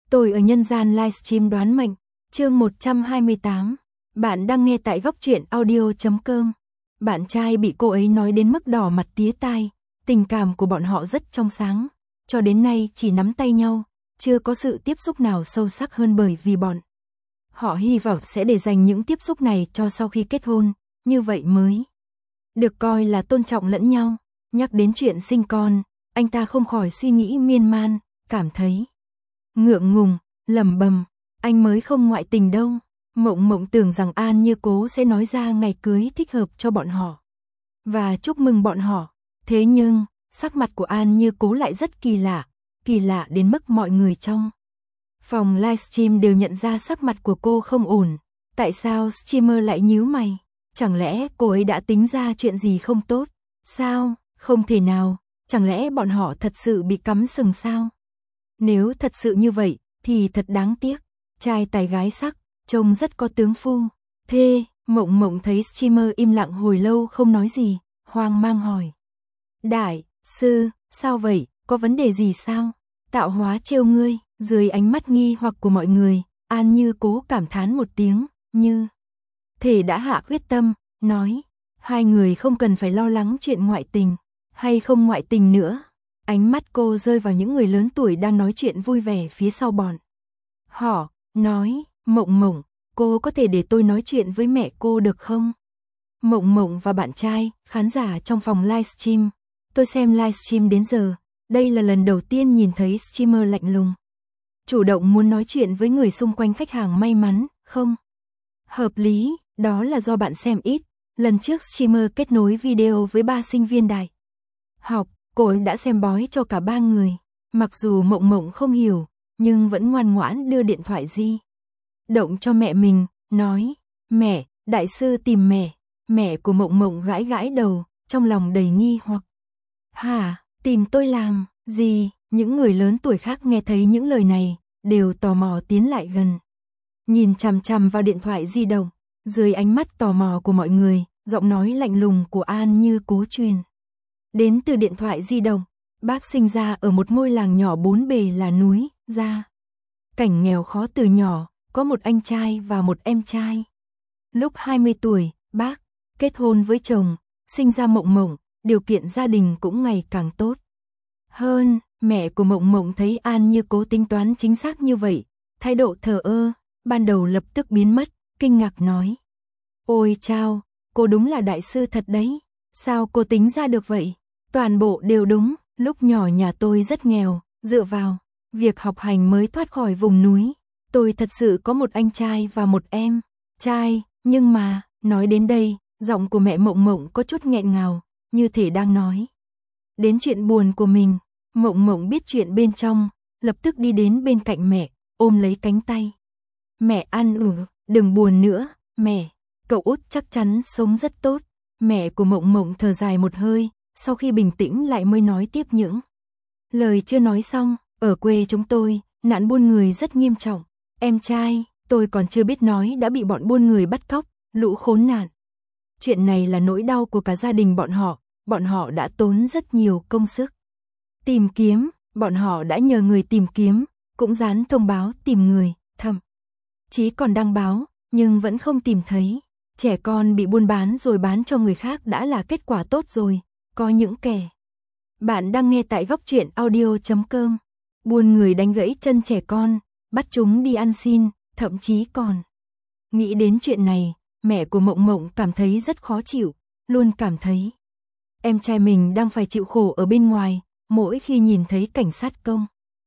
Tôi ở nhân gian livestream đoán mệnh, chương 128. Bạn đang nghe tại góc truyện audio.com. Bạn trai bị cô ấy nói đến mức đỏ mặt tía tai, tình cảm của bọn họ rất trong sáng, cho đến nay chỉ nắm tay nhau, chưa có sự tiếp xúc nào sâu sắc hơn bởi vì bọn họ hy vọng sẽ để dành những tiếp xúc này cho sau khi kết hôn, như vậy mới được coi là tôn trọng lẫn nhau. Nhắc đến chuyện sinh con, anh ta không khỏi suy nghĩ miên man, cảm thấy ngượng ngùng, lẩm bẩm, anh mới không ngoại tình đâu. Mộng tưởng rằng An Như Cố sẽ nói ra ngày cưới thích hợp cho bọn họ và chúc mừng bọn họ. Thế nhưng, sắc mặt của An Như Cố lại rất kỳ lạ đến mức mọi người trong phòng livestream đều nhận ra sắc mặt của cô không ổn. Tại sao streamer lại nhíu mày? Chẳng lẽ cô ấy đã tính ra chuyện gì không tốt? Sao? Không thể nào, chẳng lẽ bọn họ thật sự bị cắm sừng sao? Nếu thật sự như vậy, thì thật đáng tiếc. Trai tài gái sắc, trông rất có tướng phu. Thế, Mộng thấy streamer im lặng hồi lâu không nói gì, hoang mang hỏi. Đại sư, sao vậy, có vấn đề gì sao? Tạo hóa trêu ngươi. Dưới ánh mắt nghi hoặc của mọi người, An Như Cố cảm thán một tiếng, như thể đã hạ quyết tâm, nói, hai người không cần phải lo lắng chuyện ngoại tình, hay không ngoại tình nữa. Ánh mắt cô rơi vào những người lớn tuổi đang nói chuyện vui vẻ phía sau bọn họ, nói, Mộng, cô có thể để tôi nói chuyện với mẹ cô được không? Mộng và bạn trai, khán giả trong phòng livestream. Tôi xem livestream đến giờ, đây là lần đầu tiên nhìn thấy streamer lạnh lùng chủ động muốn nói chuyện với người xung quanh. Khách hàng may mắn, không? Hợp lý, đó là do bạn xem ít. Lần trước streamer kết nối video với 3 sinh viên đại học, cô ấy đã xem bói cho cả 3 người. Mặc dù Mộng không hiểu, nhưng vẫn ngoan ngoãn đưa điện thoại di động cho mẹ mình, nói, mẹ, đại sư tìm mẹ. Mẹ của Mộng gãi đầu, trong lòng đầy nghi hoặc. Hả, tìm tôi làm gì? Những người lớn tuổi khác nghe thấy những lời này, đều tò mò tiến lại gần. Nhìn chằm chằm vào điện thoại di động, dưới ánh mắt tò mò của mọi người, giọng nói lạnh lùng của An Như Cố truyền đến từ điện thoại di động. Bác sinh ra ở một ngôi làng nhỏ bốn bề là núi, ra cảnh nghèo khó từ nhỏ, có một anh trai và một em trai. Lúc 20 tuổi, bác kết hôn với chồng, sinh ra Mộng, điều kiện gia đình cũng ngày càng tốt hơn. Mẹ của Mộng thấy An Như Cố tính toán chính xác như vậy, thái độ thờ ơ, ban đầu lập tức biến mất, kinh ngạc nói. Ôi chao, cô đúng là đại sư thật đấy, sao cô tính ra được vậy? Toàn bộ đều đúng, lúc nhỏ nhà tôi rất nghèo, dựa vào việc học hành mới thoát khỏi vùng núi. Tôi thật sự có một anh trai và một em trai, nhưng mà, nói đến đây, giọng của mẹ Mộng có chút nghẹn ngào, như thể đang nói đến chuyện buồn của mình. Mộng biết chuyện bên trong, lập tức đi đến bên cạnh mẹ, ôm lấy cánh tay. Mẹ đừng buồn nữa, mẹ, cậu út chắc chắn sống rất tốt. Mẹ của Mộng thở dài một hơi, sau khi bình tĩnh lại mới nói tiếp những lời chưa nói xong. Ở quê chúng tôi, nạn buôn người rất nghiêm trọng. Em trai, tôi còn chưa biết nói đã bị bọn buôn người bắt cóc, lũ khốn nạn. Chuyện này là nỗi đau của cả gia đình bọn họ đã tốn rất nhiều công sức tìm kiếm, bọn họ đã nhờ người tìm kiếm, cũng dán thông báo tìm người, thậm chí còn đăng báo, nhưng vẫn không tìm thấy. Trẻ con bị buôn bán rồi bán cho người khác đã là kết quả tốt rồi, có những kẻ. Bạn đang nghe tại góc truyện audio.com. Buôn người đánh gãy chân trẻ con, bắt chúng đi ăn xin, thậm chí còn. Nghĩ đến chuyện này, mẹ của Mộng cảm thấy rất khó chịu, luôn cảm thấy em trai mình đang phải chịu khổ ở bên ngoài. Mỗi khi nhìn thấy cảnh sát công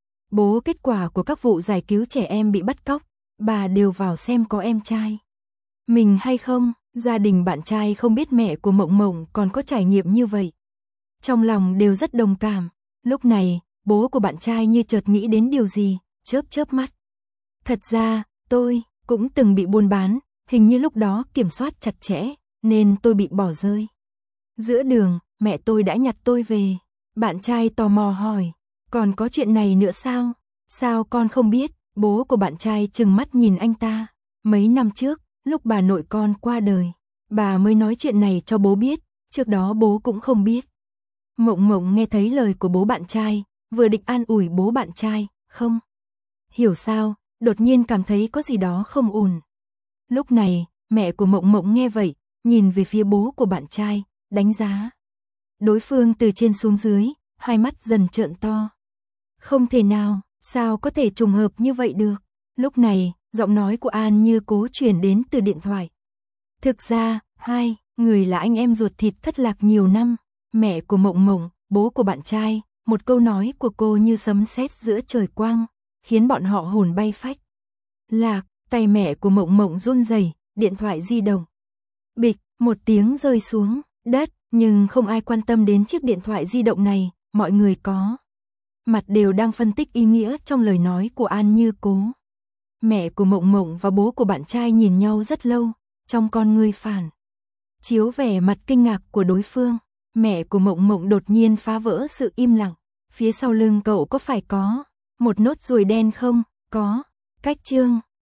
bố kết quả của các vụ giải cứu trẻ em bị bắt cóc, bà đều vào xem có em trai mình hay không. Gia đình bạn trai không biết mẹ của Mộng còn có trải nghiệm như vậy, trong lòng đều rất đồng cảm. Lúc này, bố của bạn trai như chợt nghĩ đến điều gì, chớp mắt. Thật ra, tôi cũng từng bị buôn bán, hình như lúc đó kiểm soát chặt chẽ, nên tôi bị bỏ rơi. Giữa đường, mẹ tôi đã nhặt tôi về. Bạn trai tò mò hỏi, còn có chuyện này nữa sao? Sao con không biết? Bố của bạn trai trừng mắt nhìn anh ta. Mấy năm trước, lúc bà nội con qua đời, bà mới nói chuyện này cho bố biết, trước đó bố cũng không biết. Mộng nghe thấy lời của bố bạn trai, vừa định an ủi bố bạn trai, không hiểu sao, đột nhiên cảm thấy có gì đó không ổn. Lúc này, mẹ của Mộng Mộng nghe vậy, nhìn về phía bố của bạn trai, đánh giá. Đối phương từ trên xuống dưới, hai mắt dần trợn to. Không thể nào, sao có thể trùng hợp như vậy được? Lúc này, giọng nói của An Như Cố truyền đến từ điện thoại. Thực ra, hai người là anh em ruột thịt thất lạc nhiều năm. Mẹ của Mộng Mộng, bố của bạn trai, một câu nói của cô như sấm sét giữa trời quang, khiến bọn họ hồn bay phách. Lạc, tay mẹ của Mộng Mộng run rẩy, điện thoại di động. Bịch, một tiếng rơi xuống đất, nhưng không ai quan tâm đến chiếc điện thoại di động này, mọi người có mặt đều đang phân tích ý nghĩa trong lời nói của An Như Cố. Mẹ của Mộng Mộng và bố của bạn trai nhìn nhau rất lâu, trong con ngươi phản chiếu vẻ mặt kinh ngạc của đối phương. Mẹ của Mộng Mộng đột nhiên phá vỡ sự im lặng. Phía sau lưng cậu có phải có một nốt ruồi đen không? Có. Cách chương